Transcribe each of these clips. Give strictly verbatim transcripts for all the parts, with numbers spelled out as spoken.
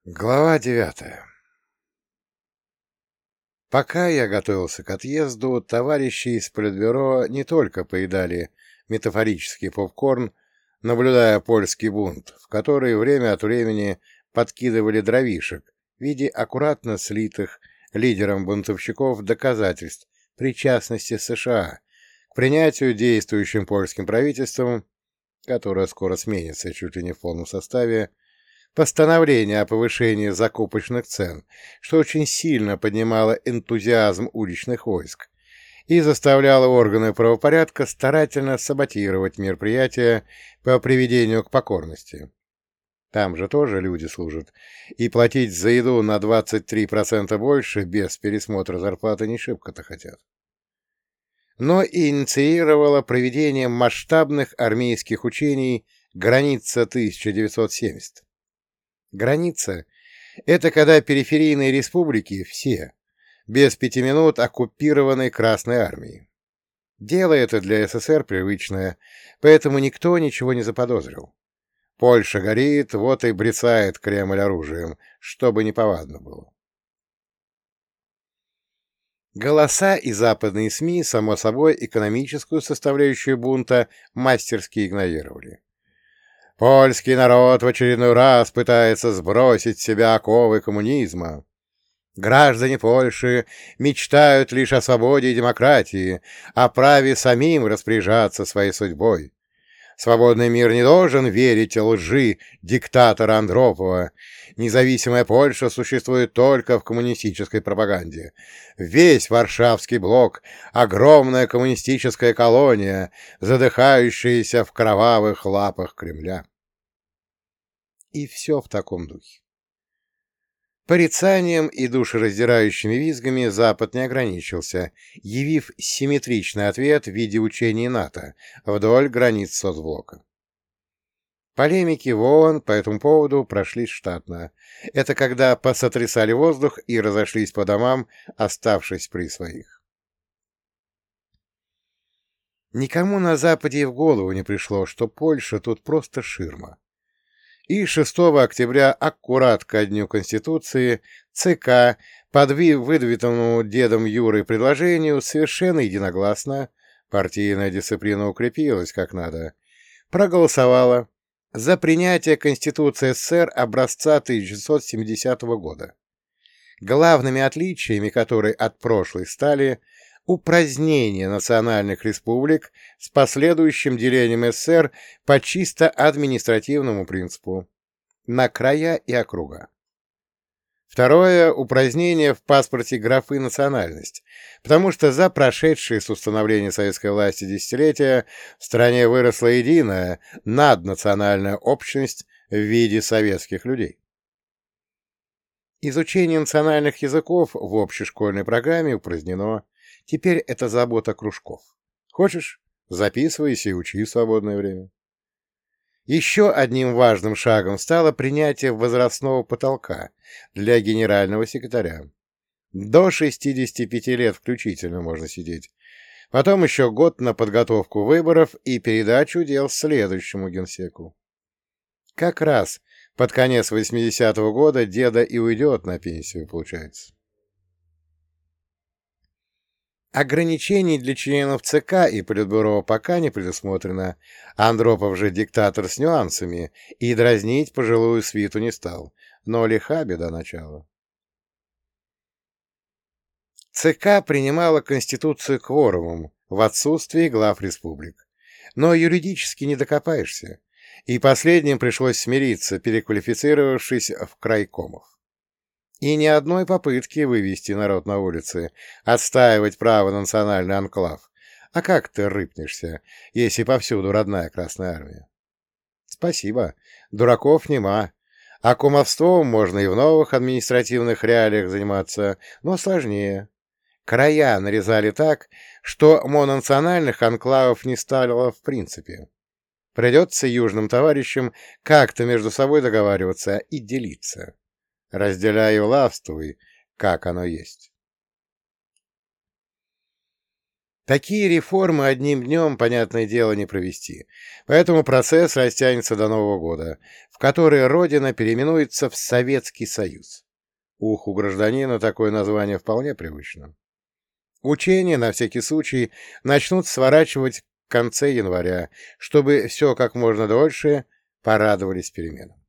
Глава девятая. Пока я готовился к отъезду, товарищи из политбюро не только поедали метафорический попкорн, наблюдая польский бунт, в который время от времени подкидывали дровишек в виде аккуратно слитых лидером бунтовщиков доказательств причастности США к принятию действующим польским правительством, которое скоро сменится чуть ли не в полном составе, постановление о повышении закупочных цен, что очень сильно поднимало энтузиазм уличных войск и заставляло органы правопорядка старательно саботировать мероприятия по приведению к покорности. Там же тоже люди служат, и платить за еду на двадцать три процента больше без пересмотра зарплаты не шибко-то хотят. Но и инициировало проведение масштабных армейских учений «Граница тысяча девятьсот семьдесят». Граница — это когда периферийные республики все, без пяти минут оккупированы Красной армией. Дело это для СССР привычное, поэтому никто ничего не заподозрил. Польша горит, вот и брецает Кремль оружием, чтобы неповадно было. Голоса и западные СМИ, само собой, экономическую составляющую бунта мастерски игнорировали. Польский народ в очередной раз пытается сбросить с себя оковы коммунизма. Граждане Польши мечтают лишь о свободе и демократии, о праве самим распоряжаться своей судьбой. Свободный мир не должен верить лжи диктатора Андропова. Независимая Польша существует только в коммунистической пропаганде. Весь Варшавский блок — огромная коммунистическая колония, задыхающаяся в кровавых лапах Кремля. И все в таком духе. Порицанием и душераздирающими визгами Запад не ограничился, явив симметричный ответ в виде учений НАТО вдоль границ соцблока. Полемики в ООН по этому поводу прошли штатно. Это когда посотрясали воздух и разошлись по домам, оставшись при своих. Никому на Западе и в голову не пришло, что Польша тут просто ширма. И шестого октября, аккурат ко дню Конституции, ЦК, по выдвинутому дедом Юрой предложению, совершенно единогласно, партийная дисциплина укрепилась как надо, проголосовала за принятие Конституции СССР образца тысяча девятьсот семидесятого года, главными отличиями которой от прошлой стали упразднение национальных республик с последующим делением СССР по чисто административному принципу на края и округа. Второе — упразднение в паспорте графы «национальность», потому что за прошедшие с установления советской власти десятилетия в стране выросла единая наднациональная общность в виде советских людей. Изучение национальных языков в общешкольной программе упразднено. Теперь это забота кружков. Хочешь — записывайся и учи в свободное время. Еще одним важным шагом стало принятие возрастного потолка для генерального секретаря. До шестидесяти пяти лет включительно можно сидеть. Потом еще год на подготовку выборов и передачу дел следующему генсеку. Как раз под конец восьмидесятого года деда и уйдет на пенсию, получается. Ограничений для членов ЦК и Политбюро пока не предусмотрено, Андропов же диктатор с нюансами, и дразнить пожилую свиту не стал, но лиха беда начала. ЦК принимала Конституцию кворумом в отсутствии глав республик, но юридически не докопаешься, и последним пришлось смириться, переквалифицировавшись в крайкомов. И ни одной попытки вывести народ на улицы, отстаивать право на национальный анклав. А как ты рыпнешься, если повсюду родная Красная Армия? Спасибо, дураков нема. А кумовством можно и в новых административных реалиях заниматься, но сложнее. Края нарезали так, что мононациональных анклавов не стало в принципе. Придется южным товарищам как-то между собой договариваться и делиться. Разделяй и властвуй, как оно есть. Такие реформы одним днем, понятное дело, не провести, поэтому процесс растянется до Нового года, в который Родина переименуется в Советский Союз. Уху гражданина такое название вполне привычно. Учения, на всякий случай, начнут сворачивать в конце января, чтобы все как можно дольше порадовались переменам.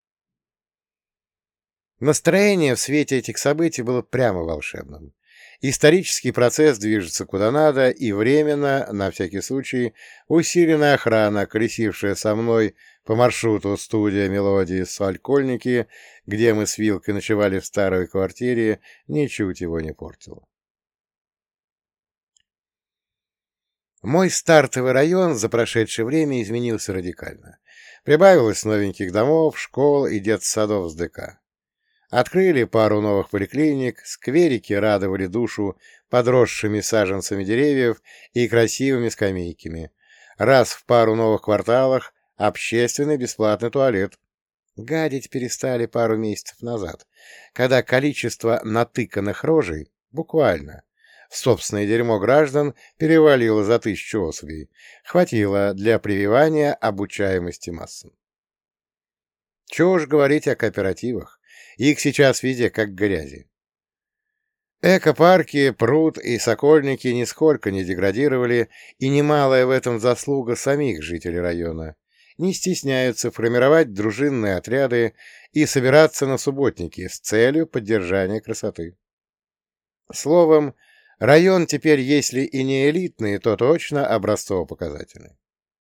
Настроение в свете этих событий было прямо волшебным. Исторический процесс движется куда надо, и временно, на всякий случай, усиленная охрана, колесившая со мной по маршруту студия «Мелодии» Сокольники, где мы с Вилкой ночевали в старой квартире, ничуть его не портила. Мой стартовый район за прошедшее время изменился радикально. Прибавилось новеньких домов, школ и детсадов с ДК. Открыли пару новых поликлиник, скверики радовали душу подросшими саженцами деревьев и красивыми скамейками. Раз в пару новых кварталах общественный бесплатный туалет. Гадить перестали пару месяцев назад, когда количество натыканных рожей, буквально, в собственное дерьмо граждан перевалило за тысячу особей, хватило для прививания обучаемости массам. Чего уж говорить о кооперативах. Их сейчас везде как грязи. Экопарки, пруд и сокольники нисколько не деградировали, и немалая в этом заслуга самих жителей района. Не стесняются формировать дружинные отряды и собираться на субботники с целью поддержания красоты. Словом, район теперь, если и не элитный, то точно образцово-показательный.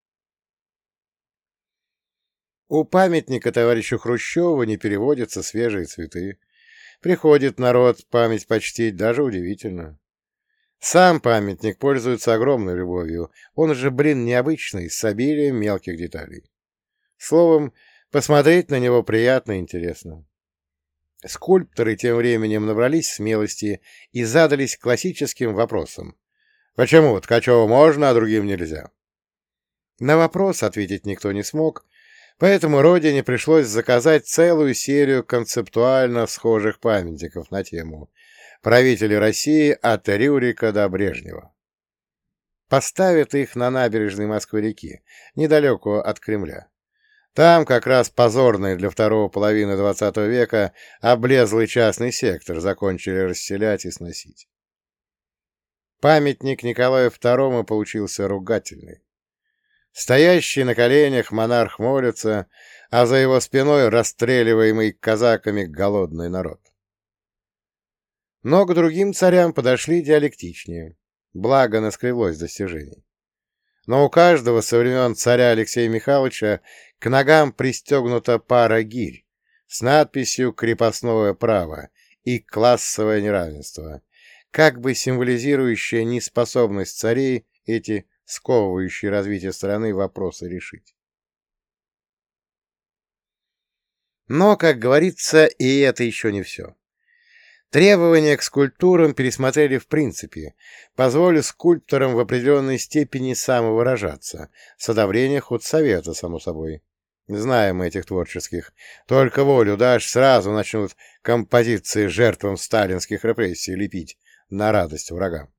У памятника товарищу Хрущеву не переводятся свежие цветы. Приходит народ память почтить, даже удивительно. Сам памятник пользуется огромной любовью. Он же, блин, необычный, с обилием мелких деталей. Словом, посмотреть на него приятно и интересно. Скульпторы тем временем набрались смелости и задались классическим вопросом. Почему Ткачеву можно, а другим нельзя? На вопрос ответить никто не смог, поэтому Родине пришлось заказать целую серию концептуально схожих памятников на тему «Правители России от Рюрика до Брежнева». Поставят их на набережной Москвы-реки, недалеко от Кремля. Там как раз позорный для второго половины двадцатого века облезлый частный сектор закончили расселять и сносить. Памятник Николаю второму получился ругательный. Стоящий на коленях монарх молится, а за его спиной расстреливаемый казаками голодный народ. Но к другим царям подошли диалектичнее, благо наскрелось достижений. Но у каждого со времен царя Алексея Михайловича к ногам пристегнута пара гирь с надписью «Крепостное право» и «Классовое неравенство», как бы символизирующая неспособность царей эти сковывающие развитие страны вопросы решить. Но, как говорится, и это еще не все. Требования к скульптурам пересмотрели в принципе, позволив скульпторам в определенной степени самовыражаться, с одобрения худсовета, само собой. Знаем этих творческих. Только волю дашь, сразу начнут композиции жертвам сталинских репрессий лепить на радость врагам.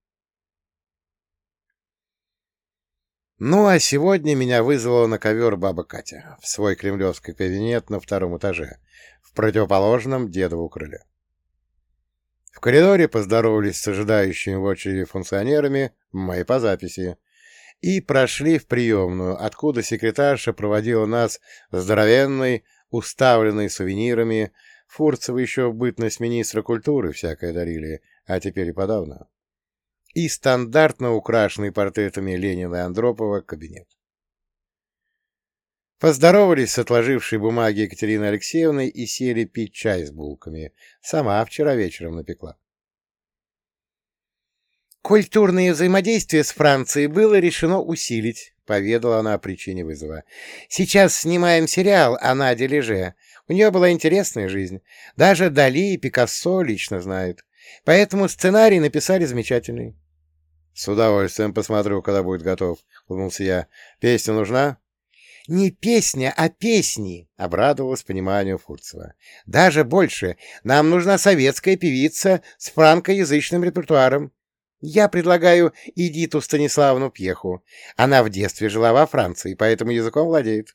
Ну, а сегодня меня вызвала на ковер баба Катя в свой кремлевский кабинет на втором этаже, в противоположном дедову крыле. В коридоре поздоровались с ожидающими в очереди функционерами, мои по записи, и прошли в приемную, откуда секретарша проводила нас здоровенной, уставленной сувенирами. Фурцевы еще в бытность министра культуры всякое дарили, а теперь и подавно. И стандартно украшенный портретами Ленина и Андропова кабинет. Поздоровались с отложившей бумаги Екатериной Алексеевной и сели пить чай с булками. Сама вчера вечером напекла. «Культурное взаимодействие с Францией было решено усилить», — поведала она о причине вызова. «Сейчас снимаем сериал о Наде Леже. У нее была интересная жизнь. Даже Дали и Пикассо лично знают. Поэтому сценарий написали замечательный». «С удовольствием посмотрю, когда будет готов», — улыбнулся я. «Песня нужна?» «Не песня, а песни», — обрадовалась пониманию Фурцева. «Даже больше. Нам нужна советская певица с франкоязычным репертуаром. Я предлагаю Эдиту Станиславовну Пьеху. Она в детстве жила во Франции, поэтому языком владеет.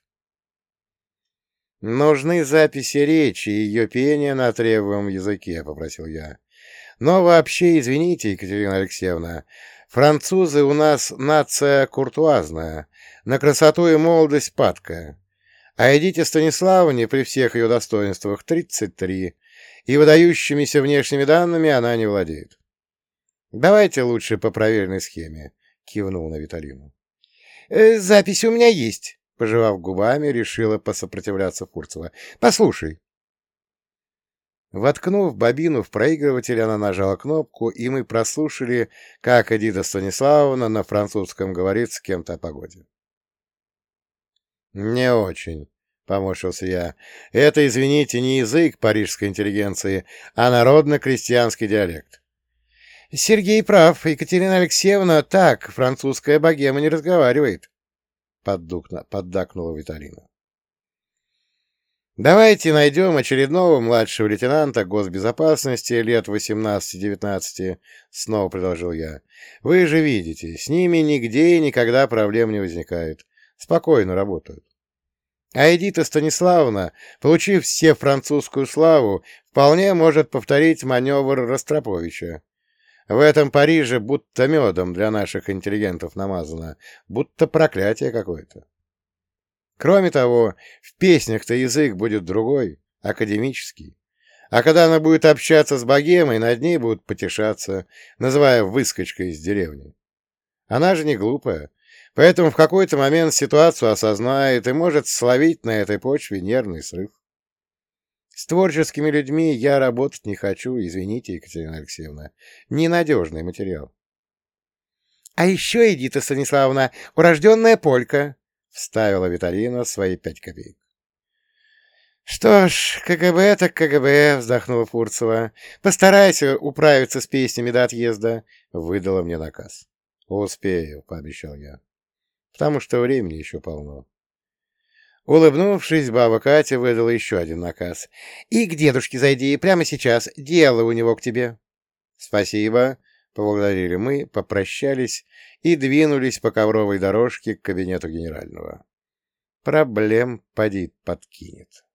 «Нужны записи речи и ее пения на требуемом языке», — попросил я. «Но вообще, извините, Екатерина Алексеевна, французы у нас нация куртуазная, на красоту и молодость падкая. А Эдите Станиславовне при всех ее достоинствах тридцать три, и выдающимися внешними данными она не владеет. Давайте лучше по проверенной схеме», — кивнул на Виталину. Э, «Запись у меня есть», — пожевав губами, решила посопротивляться Фурцева. «Послушай». Воткнув бобину в проигрыватель, она нажала кнопку, и мы прослушали, как Эдита Станиславовна на французском говорит с кем-то о погоде. «Не очень», — поморщился я. «Это, извините, не язык парижской интеллигенции, а народно-крестьянский диалект». «Сергей прав. Екатерина Алексеевна так, французская богема не разговаривает», — поддакнула Виталина. «Давайте найдем очередного младшего лейтенанта госбезопасности лет восемнадцати-девятнадцати», — снова предложил я. «Вы же видите, с ними нигде и никогда проблем не возникает. Спокойно работают. А Эдита Станиславовна, получив все французскую славу, вполне может повторить маневр Ростроповича. В этом Париже будто медом для наших интеллигентов намазано, будто проклятие какое-то. Кроме того, в песнях-то язык будет другой, академический. А когда она будет общаться с богемой, над ней будут потешаться, называя выскочкой из деревни. Она же не глупая, поэтому в какой-то момент ситуацию осознает и может словить на этой почве нервный срыв. С творческими людьми я работать не хочу, извините, Екатерина Алексеевна. Ненадежный материал. — А еще, Эдита Станиславовна, урожденная полька, — вставила Виталина свои пять копеек. — Что ж, КГБ так КГБ, — вздохнула Фурцева. — Постарайся управиться с песнями до отъезда, — выдала мне наказ. — Успею, — пообещал я, — потому что времени еще полно. Улыбнувшись, баба Катя выдала еще один наказ. — И к дедушке зайди прямо сейчас, дело у него к тебе. — Спасибо, — поблагодарили мы, попрощались и двинулись по ковровой дорожке к кабинету генерального. Проблем поди подкинет.